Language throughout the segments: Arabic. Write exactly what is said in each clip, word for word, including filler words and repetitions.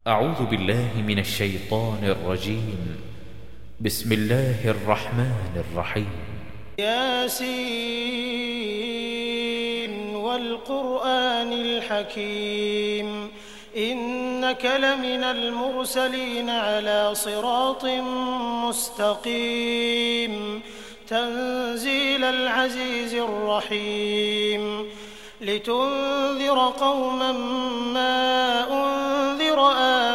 أعوذ بالله من الشيطان الرجيم. بسم الله الرحمن الرحيم. ياسين والقرآن الحكيم إنك لمن المرسلين على صراط مستقيم تنزيل العزيز الرحيم لتنذر قوما ما أنذر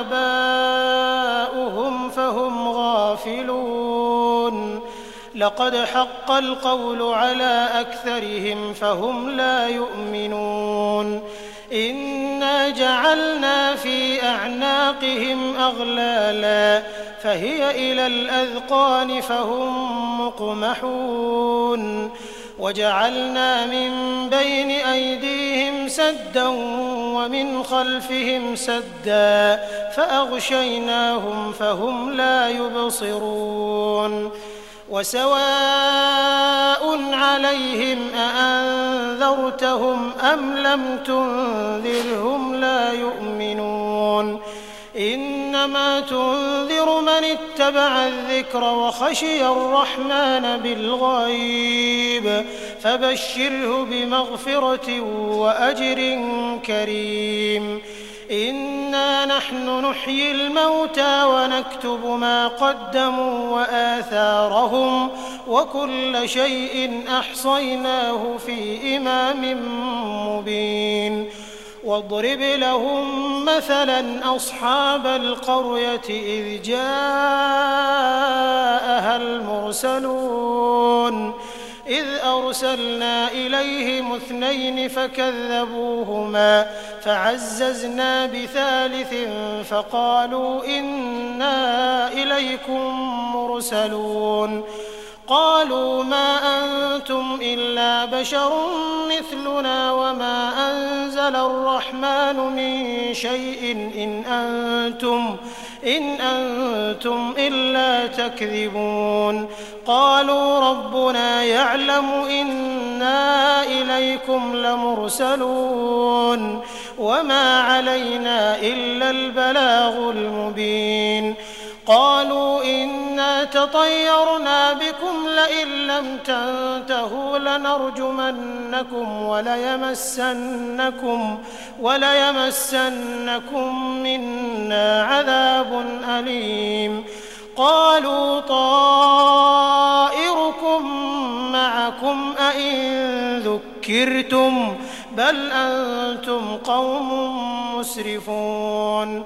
آباؤهم فهم غافلون لقد حق القول على أكثرهم فهم لا يؤمنون إنا جعلنا في أعناقهم أغلالا فهي إلى الأذقان فهم مقمحون وجعلنا من بين أيديهم سدا ومن خلفهم سدا فأغشيناهم فهم لا يبصرون وسواء عليهم أأنذرتهم أم لم تنذرهم لا يؤمنون إنما تنذر من اتبع الذكر وخشي الرحمن بالغيب فبشره بمغفرة وأجر كريم إنا نحن نحيي الموتى ونكتب ما قدموا وآثارهم وكل شيء أحصيناه في إمام مبين واضرب لهم مثلا أصحاب القرية إذ جاءها المرسلون إذ أرسلنا إليهم اثنين فكذبوهما فعززنا بثالث فقالوا إنا إليكم مرسلون قالوا ما أنتم إلا بشر مثلنا وما أنزل الرحمن من شيء إن أنتم إن أنتم إلا تكذبون قالوا ربنا يعلم إنا إليكم لمرسلون وما علينا إلا البلاغ المبين قالوا إنا تطيرنا بكم لئن لم تنتهوا لنرجمنكم وليمسنكم وليمسنكم منا عذاب أليم قالوا طائركم معكم أئن ذكرتم بل أنتم قوم مسرفون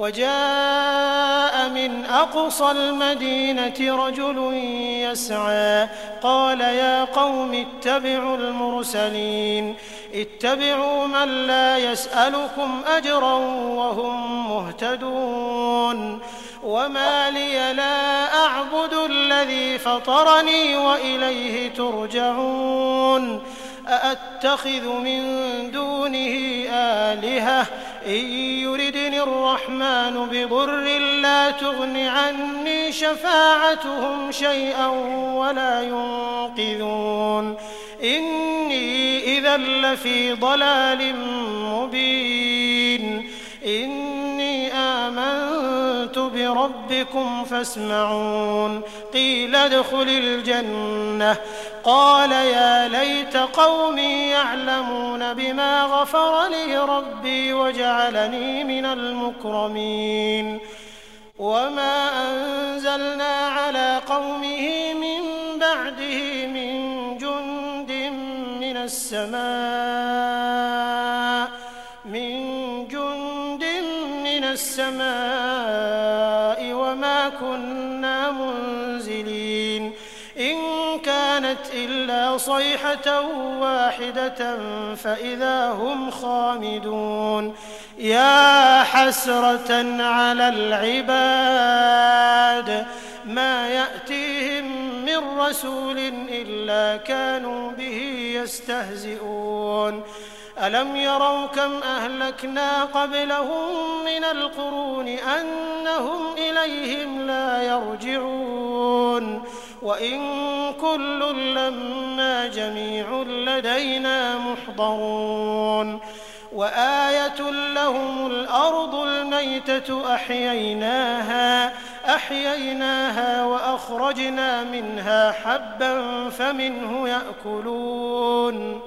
وجاء من أقصى المدينة رجل يسعى قال يا قوم اتبعوا المرسلين اتبعوا من لا يسألكم أجرا وهم مهتدون وما لي لا أعبد الذي فطرني وإليه ترجعون أأتخذ من دونه آلهة إن يردني الرحمن بضر لا تغن عني شفاعتهم شيئا ولا ينقذون إني إذا لفي ضلال مبين إني آمنت بربكم فاسمعون قيل ادخل الجنة قال يا ليت قومي يعلمون بما غفر لي ربي وجعلني من المكرمين وما أنزلنا على قومه من بعده من جند من السماء من جند من السماء وما كنا منزلين إن كانت إلا صيحة واحدة فإذا هم خامدون يا حسرة على العباد ما يأتيهم من رسول إلا كانوا به يستهزئون ألم يروا كم أهلكنا قبلهم من القرون أنهم إليهم لا يرجعون وإن كل لما جميع لدينا محضرون وآية لهم الأرض الميتة أحييناها أحييناها وأخرجنا منها حبا فمنه يأكلون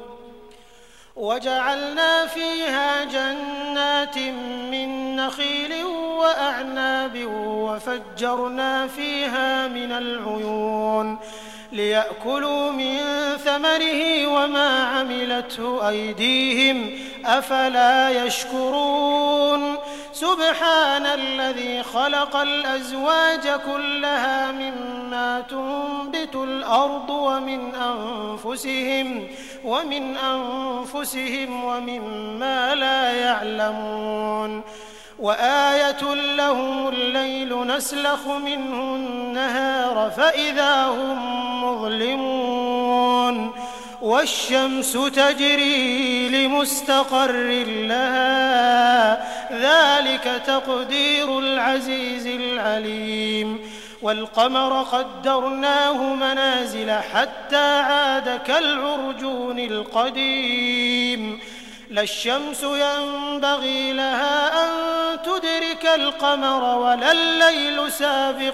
وجعلنا فيها جنات من نخيل وأعناب وفجرنا فيها من العيون ليأكلوا من ثمره وما عملته أيديهم أفلا يشكرون سبحان الذي خلق الأزواج كلها مما تنبت الأرض ومن أنفسهم ومن أنفسهم ومما لا يعلمون وآية لهم الليل نسلخ منه النهار فإذا هم مظلمون والشمس تجري لمستقر لها ذلك تقدير العزيز العليم والقمر قدرناه منازل حتى عاد كالعرجون القديم لا الشمس ينبغي لها أن تدرك القمر ولا الليل سابق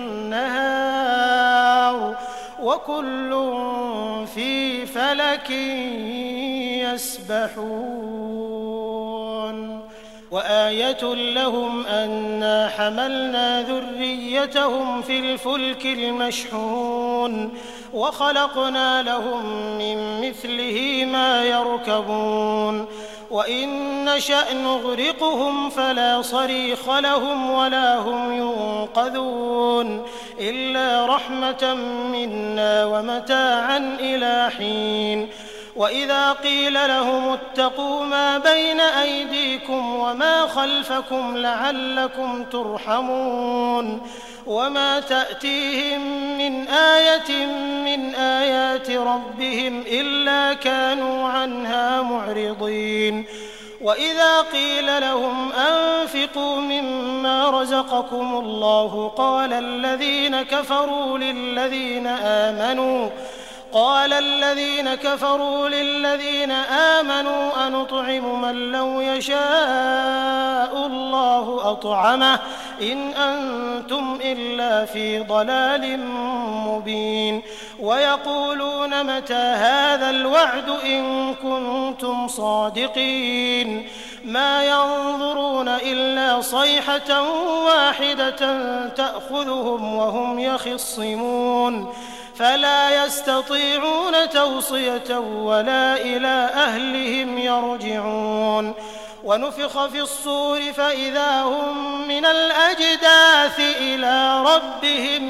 النهار وكل في فلك يسبحون وآية لهم أنا حملنا ذريتهم في الفلك المشحون وخلقنا لهم من مثله ما يركبون وإن نشأ نغرقهم فلا صريخ لهم ولا هم ينقذون إلا رحمة منا ومتاعا إلى حين وإذا قيل لهم اتقوا ما بين أيديكم وما خلفكم لعلكم ترحمون وما تأتيهم من آية من آيات ربهم إلا كانوا عنها معرضين وإذا قيل لهم أنفقوا مما رزقكم الله قال الذين كفروا للذين آمنوا قال الذين كفروا للذين آمنوا أنطعم من لو يشاء الله أطعمه إن أنتم إلا في ضلال مبين ويقولون متى هذا الوعد إن كنتم صادقين ما ينظرون إلا صيحة واحدة تأخذهم وهم يخصمون فلا يستطيعون توصية ولا إلى أهلهم يرجعون ونفخ في الصور فإذا هم من الأجداث إلى ربهم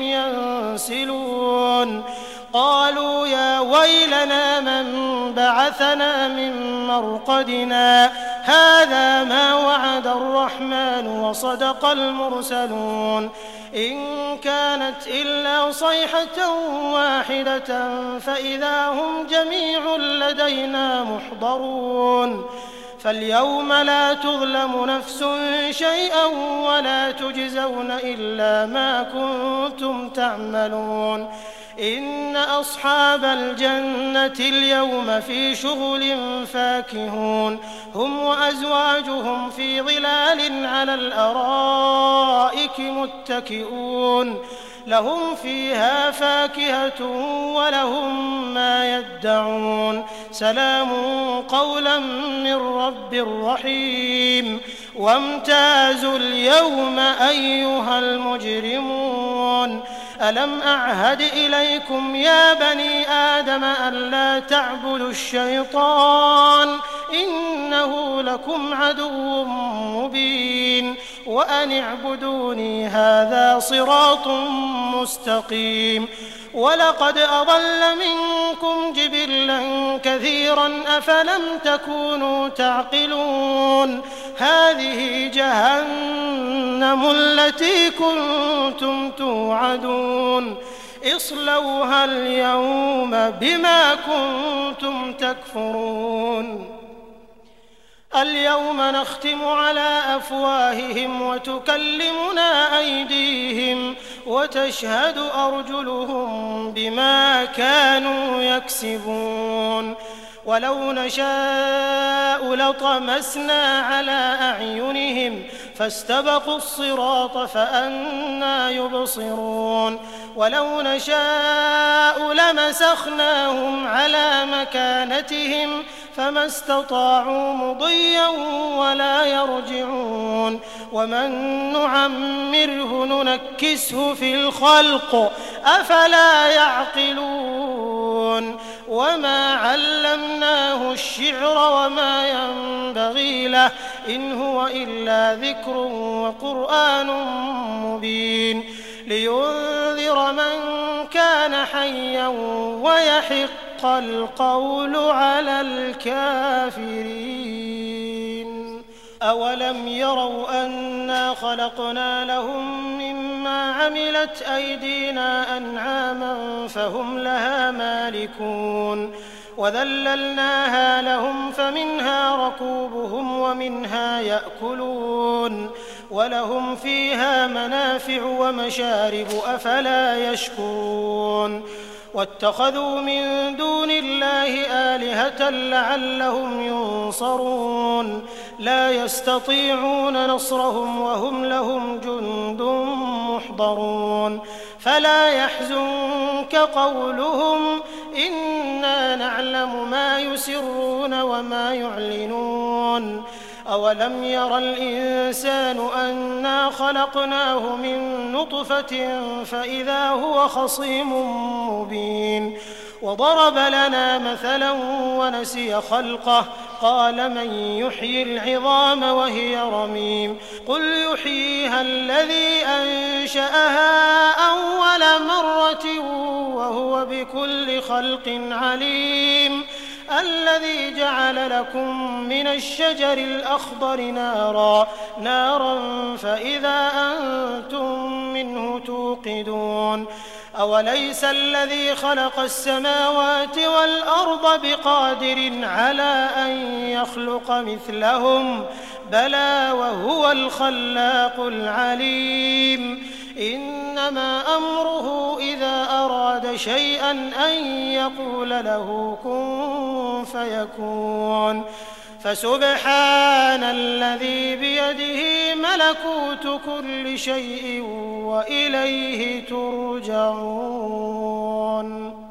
ينسلون قالوا يا ويلنا من بعثنا من مرقدنا هذا ما وعد الرحمن وصدق المرسلون إن كانت إلا صيحة واحدة فإذا هم جميع لدينا محضرون فاليوم لا تظلم نفس شيئا ولا تجزون إلا ما كنتم تعملون إن أصحاب الجنة اليوم في شغل فاكهون هم وأزواجهم في ظلال على الأرائك متكئون لهم فيها فاكهة ولهم ما يدعون سلام قولا من رب رحيم وامتازوا اليوم أيها المجرمون ألم أعهد إليكم يا بني آدم ألا تعبدوا الشيطان إنه لكم عدو مبين وأن اعبدوني هذا صراط مستقيم ولقد أضل منكم جبلا كثيرا أفلم تكونوا تعقلون هذه جهنم التي كنتم توعدون اصلوها اليوم بما كنتم تكفرون اليوم نختم على أفواههم وتكلمنا أيديهم وتشهد أرجلهم بما كانوا يكسبون ولو نشاء لطمسنا على أعينهم فاستبقوا الصراط فأنى يبصرون ولو نشاء لمسخناهم على مكانتهم فما استطاعوا مضيا ولا يرجعون ومن نعمره ننكسه في الخلق أفلا يعقلون وما علمناه الشعر وما ينبغي له إن هو إلا ذكر وقرآن مبين لينذر من كان حيا ويحق القول على الكافرين أولم يروا أنا خلقنا لهم مما عملت أيدينا أنعاما فهم لها مالكون وذللناها لهم فمنها ركوبهم ومنها يأكلون ولهم فيها منافع ومشارب أفلا يشكرون واتخذوا من دون الله آلهة لعلهم ينصرون لا يستطيعون نصرهم وهم لهم جند محضرون فلا يحزنك قولهم إنا نعلم ما يسرون وما يعلنون أولم ير الإنسان أنا خلقناه من نطفة فإذا هو خصيم مبين وضرب لنا مثلا ونسي خلقه قال من يحيي العظام وهي رميم قل يحييها الذي أنشأها أول مرة وهو بكل خلق عليم الذي جعل لكم من الشجر الأخضر نارا نارا فإذا أنتم منه توقدون أوليس الذي خلق السماوات والأرض بقادر على أن يخلق مثلهم بلى وهو الخلاق العليم إنما أمره إذا أراد شيئا أن يقول له كن فيكون فسبحان الذي بيده ملكوت كل شيء وإليه ترجعون.